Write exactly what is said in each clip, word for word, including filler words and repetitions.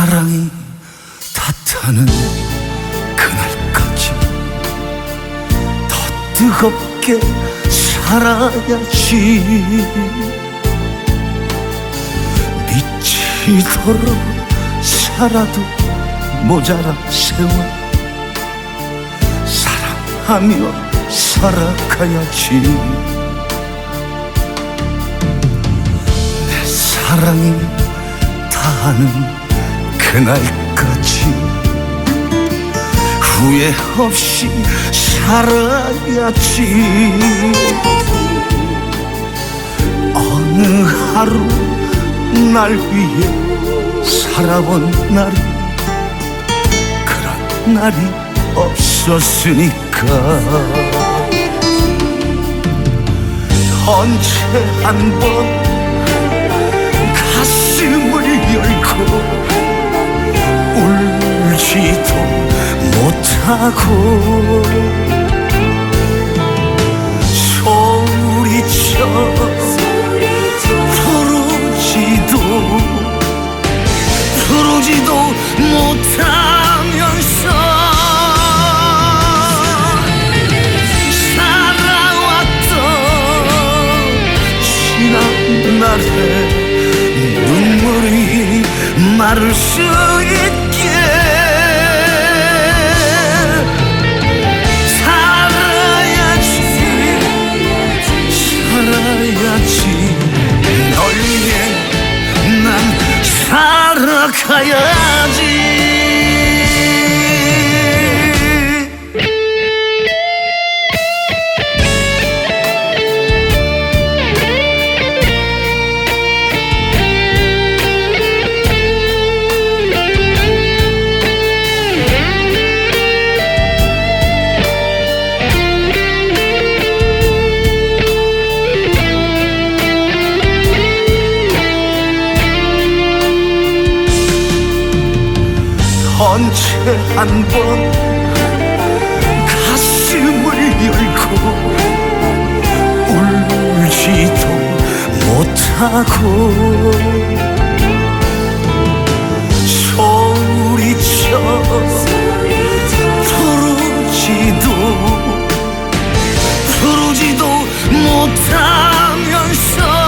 사랑이 다 타는 그날까지 더 뜨겁게 살아야지. 미치도록 살아도 모자라 세월 사랑하며 살아가야지. 내 사랑이 다하는 그날까지 후회 없이 살아야지. 어느 하루 날 위해 살아본 날이 그런 날이 없었으니까. 언제 한번 가슴을 열고 울지도 못하고 소리쳐 부르지도 부르지도 못하면서 살아왔던 지난 날의 눈물이 마를 수 있게 살아야지 살아야지. 널 위해 난 살아가야지. 언제 한번 가슴을 열고 울지도 못하고 소리쳐 부르지도 부르지도 못하면서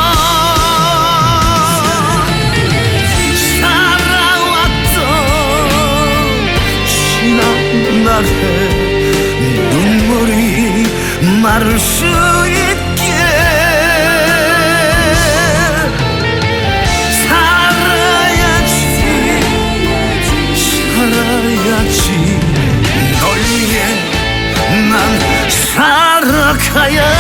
날의 눈물이 마를 수 있게 살아야지 살아야지. 널 위해 난 살아가야